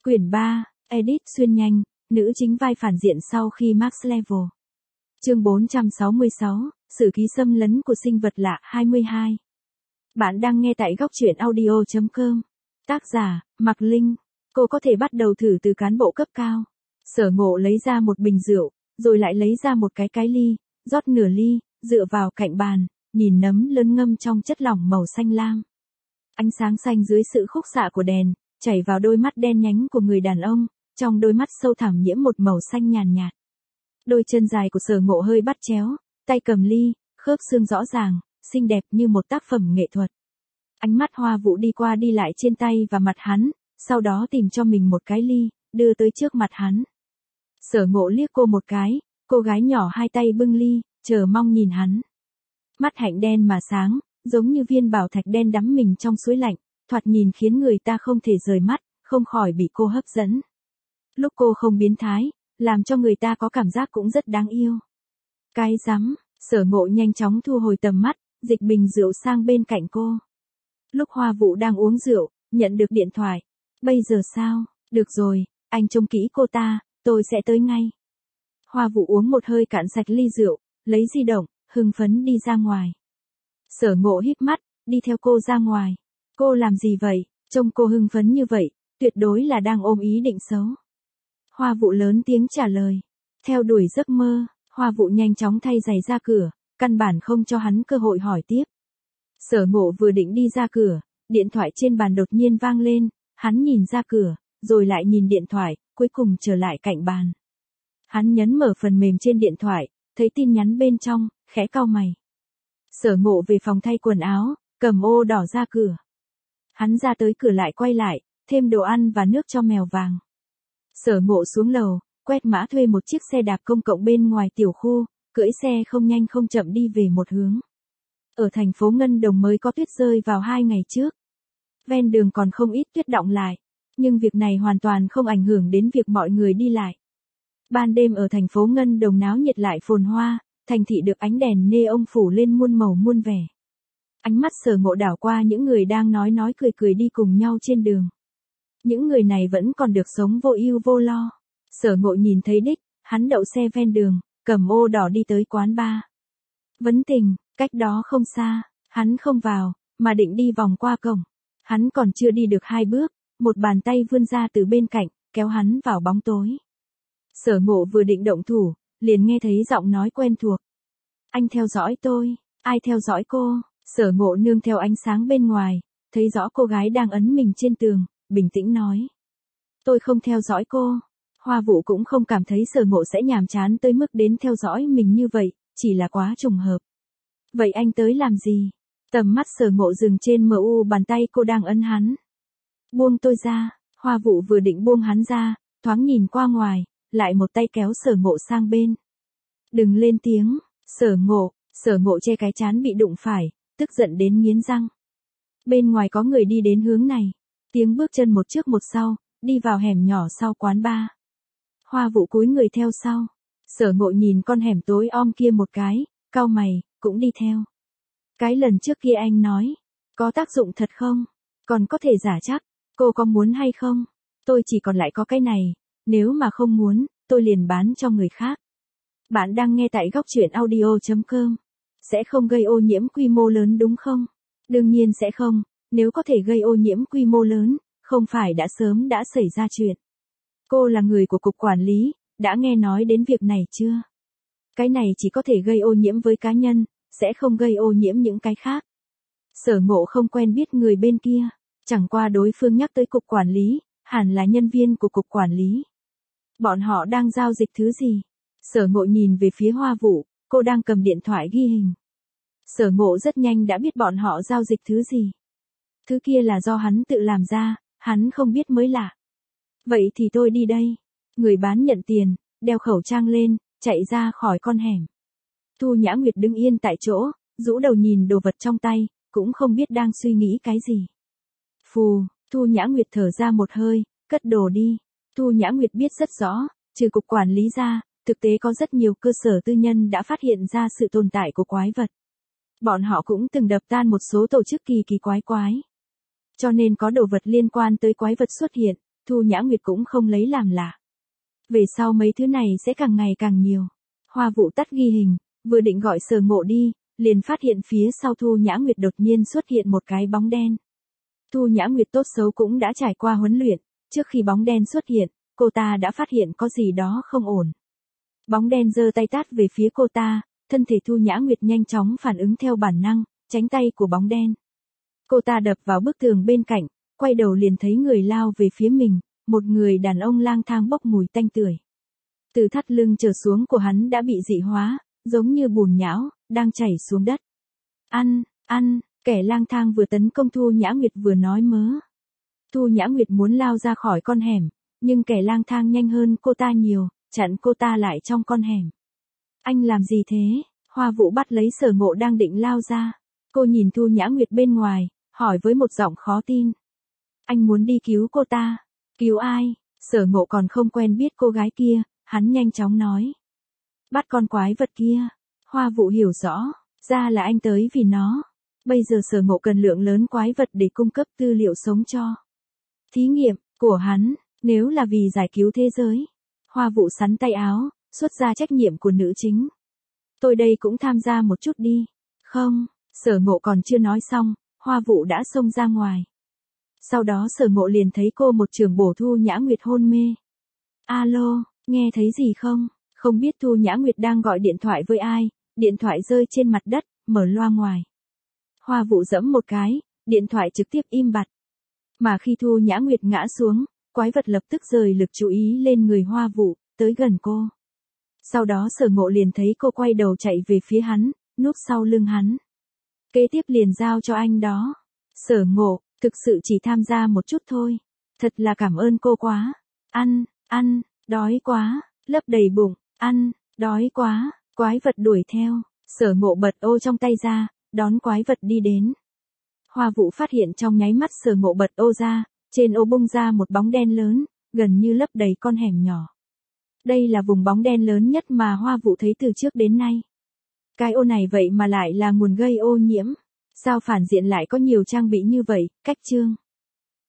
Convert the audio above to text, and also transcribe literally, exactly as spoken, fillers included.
Quyển ba, Edit xuyên nhanh, nữ chính vai phản diện sau khi Max Level. Chương bốn trăm sáu mươi sáu, Sử ký xâm lấn của sinh vật lạ hai mươi hai. Bạn đang nghe tại góc truyện audio chấm com. Tác giả, Mạc Linh. Cô có thể bắt đầu thử từ cán bộ cấp cao. Sở Ngộ lấy ra một bình rượu, rồi lại lấy ra một cái cái ly, rót nửa ly, dựa vào cạnh bàn, nhìn nấm lớn ngâm trong chất lỏng màu xanh lam. Ánh sáng xanh dưới sự khúc xạ của đèn, chảy vào đôi mắt đen nhánh của người đàn ông, trong đôi mắt sâu thẳm nhiễm một màu xanh nhàn nhạt. Đôi chân dài của Sở Ngộ hơi bắt chéo, tay cầm ly, khớp xương rõ ràng, xinh đẹp như một tác phẩm nghệ thuật. Ánh mắt Hoa Vũ đi qua đi lại trên tay và mặt hắn, sau đó tìm cho mình một cái ly, đưa tới trước mặt hắn. Sở Ngộ liếc cô một cái, cô gái nhỏ hai tay bưng ly, chờ mong nhìn hắn. Mắt hạnh đen mà sáng, giống như viên bảo thạch đen đắm mình trong suối lạnh, thoạt nhìn khiến người ta không thể rời mắt, không khỏi bị cô hấp dẫn. Lúc cô không biến thái, làm cho người ta có cảm giác cũng rất đáng yêu. Cái rắm, Sở Ngộ nhanh chóng thu hồi tầm mắt, dịch bình rượu sang bên cạnh cô. Lúc Hoa Vũ đang uống rượu, nhận được điện thoại. Bây giờ sao? Được rồi, anh trông kỹ cô ta, tôi sẽ tới ngay. Hoa Vũ uống một hơi cạn sạch ly rượu, lấy di động, hưng phấn đi ra ngoài. Sở Ngộ híp mắt, đi theo cô ra ngoài. Cô làm gì vậy? Trông cô hưng phấn như vậy, tuyệt đối là đang ôm ý định xấu. Hoa Vũ lớn tiếng trả lời. Theo đuổi giấc mơ, Hoa Vũ nhanh chóng thay giày ra cửa, căn bản không cho hắn cơ hội hỏi tiếp. Sở Ngộ vừa định đi ra cửa, điện thoại trên bàn đột nhiên vang lên, hắn nhìn ra cửa, rồi lại nhìn điện thoại, cuối cùng trở lại cạnh bàn. Hắn nhấn mở phần mềm trên điện thoại, thấy tin nhắn bên trong, khẽ cau mày. Sở Ngộ về phòng thay quần áo, cầm ô đỏ ra cửa. Hắn ra tới cửa lại quay lại, thêm đồ ăn và nước cho mèo vàng. Sở Ngộ xuống lầu, quét mã thuê một chiếc xe đạp công cộng bên ngoài tiểu khu, cưỡi xe không nhanh không chậm đi về một hướng. Ở thành phố Ngân Đồng mới có tuyết rơi vào hai ngày trước. Ven đường còn không ít tuyết đọng lại, nhưng việc này hoàn toàn không ảnh hưởng đến việc mọi người đi lại. Ban đêm ở thành phố Ngân Đồng náo nhiệt lại phồn hoa, thành thị được ánh đèn neon phủ lên muôn màu muôn vẻ. Ánh mắt Sở Ngộ đảo qua những người đang nói nói cười cười đi cùng nhau trên đường. Những người này vẫn còn được sống vô ưu vô lo. Sở Ngộ nhìn thấy đích, hắn đậu xe ven đường, cầm ô đỏ đi tới quán bar. Vấn Tình, cách đó không xa, hắn không vào, mà định đi vòng qua cổng. Hắn còn chưa đi được hai bước, một bàn tay vươn ra từ bên cạnh, kéo hắn vào bóng tối. Sở Ngộ vừa định động thủ, liền nghe thấy giọng nói quen thuộc. Anh theo dõi tôi, ai theo dõi cô? Sở Ngộ nương theo ánh sáng bên ngoài, thấy rõ cô gái đang ấn mình trên tường, bình tĩnh nói. Tôi không theo dõi cô. Hoa Vũ cũng không cảm thấy Sở Ngộ sẽ nhàm chán tới mức đến theo dõi mình như vậy, chỉ là quá trùng hợp. Vậy anh tới làm gì? Tầm mắt Sở Ngộ dừng trên mờ u bàn tay cô đang ấn hắn. Buông tôi ra. Hoa Vũ vừa định buông hắn ra, thoáng nhìn qua ngoài, lại một tay kéo Sở Ngộ sang bên. Đừng lên tiếng. Sở Ngộ. Sở Ngộ che cái trán bị đụng phải, tức giận đến nghiến răng. Bên ngoài có người đi đến hướng này. Tiếng bước chân một trước một sau, đi vào hẻm nhỏ sau quán bar. Hoa Vũ cúi người theo sau. Sở Ngộ nhìn con hẻm tối om kia một cái, cau mày, cũng đi theo. Cái lần trước kia anh nói, có tác dụng thật không? Còn có thể giả chắc, cô có muốn hay không? Tôi chỉ còn lại có cái này, nếu mà không muốn, tôi liền bán cho người khác. Bạn đang nghe tại góc truyện audio chấm com. Sẽ không gây ô nhiễm quy mô lớn đúng không? Đương nhiên sẽ không, nếu có thể gây ô nhiễm quy mô lớn, không phải đã sớm đã xảy ra chuyện. Cô là người của cục quản lý, đã nghe nói đến việc này chưa? Cái này chỉ có thể gây ô nhiễm với cá nhân, sẽ không gây ô nhiễm những cái khác. Sở Ngộ không quen biết người bên kia, chẳng qua đối phương nhắc tới cục quản lý, hẳn là nhân viên của cục quản lý. Bọn họ đang giao dịch thứ gì? Sở Ngộ nhìn về phía Hoa Vũ, cô đang cầm điện thoại ghi hình. Sở Ngộ rất nhanh đã biết bọn họ giao dịch thứ gì. Thứ kia là do hắn tự làm ra, hắn không biết mới lạ. Vậy thì tôi đi đây. Người bán nhận tiền, đeo khẩu trang lên, chạy ra khỏi con hẻm. Thu Nhã Nguyệt đứng yên tại chỗ, rũ đầu nhìn đồ vật trong tay, cũng không biết đang suy nghĩ cái gì. Phù, Thu Nhã Nguyệt thở ra một hơi, cất đồ đi. Thu Nhã Nguyệt biết rất rõ, trừ cục quản lý ra, thực tế có rất nhiều cơ sở tư nhân đã phát hiện ra sự tồn tại của quái vật. Bọn họ cũng từng đập tan một số tổ chức kỳ kỳ quái quái. Cho nên có đồ vật liên quan tới quái vật xuất hiện, Thu Nhã Nguyệt cũng không lấy làm lạ. Về sau mấy thứ này sẽ càng ngày càng nhiều. Hoa Vũ tắt ghi hình, vừa định gọi Sở Ngộ đi, liền phát hiện phía sau Thu Nhã Nguyệt đột nhiên xuất hiện một cái bóng đen. Thu Nhã Nguyệt tốt xấu cũng đã trải qua huấn luyện, trước khi bóng đen xuất hiện, cô ta đã phát hiện có gì đó không ổn. Bóng đen giơ tay tát về phía cô ta, thân thể Thu Nhã Nguyệt nhanh chóng phản ứng theo bản năng, tránh tay của bóng đen. Cô ta đập vào bức tường bên cạnh, quay đầu liền thấy người lao về phía mình, một người đàn ông lang thang bốc mùi tanh tưởi. Từ thắt lưng trở xuống của hắn đã bị dị hóa, giống như bùn nhão, đang chảy xuống đất. Ăn, ăn, kẻ lang thang vừa tấn công Thu Nhã Nguyệt vừa nói mớ. Thu Nhã Nguyệt muốn lao ra khỏi con hẻm, nhưng kẻ lang thang nhanh hơn cô ta nhiều, chặn cô ta lại trong con hẻm. Anh làm gì thế? Hoa Vũ bắt lấy Sở Ngộ đang định lao ra. Cô nhìn Thu Nhã Nguyệt bên ngoài, hỏi với một giọng khó tin. Anh muốn đi cứu cô ta. Cứu ai? Sở Ngộ còn không quen biết cô gái kia, hắn nhanh chóng nói. Bắt con quái vật kia. Hoa Vũ hiểu rõ, ra là anh tới vì nó. Bây giờ Sở Ngộ cần lượng lớn quái vật để cung cấp tư liệu sống cho thí nghiệm của hắn, nếu là vì giải cứu thế giới. Hoa Vũ sắn tay áo, xuất ra trách nhiệm của nữ chính. Tôi đây cũng tham gia một chút đi. Không, Sở Ngộ còn chưa nói xong, Hoa Vũ đã xông ra ngoài. Sau đó Sở Ngộ liền thấy cô một trường bổ Thu Nhã Nguyệt hôn mê. Alo, nghe thấy gì không? Không biết Thu Nhã Nguyệt đang gọi điện thoại với ai, điện thoại rơi trên mặt đất, mở loa ngoài. Hoa Vũ giẫm một cái, điện thoại trực tiếp im bặt. Mà khi Thu Nhã Nguyệt ngã xuống, quái vật lập tức rời lực chú ý lên người Hoa Vũ, tới gần cô. Sau đó Sở Ngộ liền thấy cô quay đầu chạy về phía hắn, núp sau lưng hắn. Kế tiếp liền giao cho anh đó. Sở Ngộ, thực sự chỉ tham gia một chút thôi. Thật là cảm ơn cô quá. Ăn, ăn, đói quá, lấp đầy bụng, ăn, đói quá, quái vật đuổi theo. Sở Ngộ bật ô trong tay ra, đón quái vật đi đến. Hoa Vũ phát hiện trong nháy mắt Sở Ngộ bật ô ra, trên ô bung ra một bóng đen lớn, gần như lấp đầy con hẻm nhỏ. Đây là vùng bóng đen lớn nhất mà Hoa Vũ thấy từ trước đến nay. Cái ô này vậy mà lại là nguồn gây ô nhiễm. Sao phản diện lại có nhiều trang bị như vậy? Cách chương.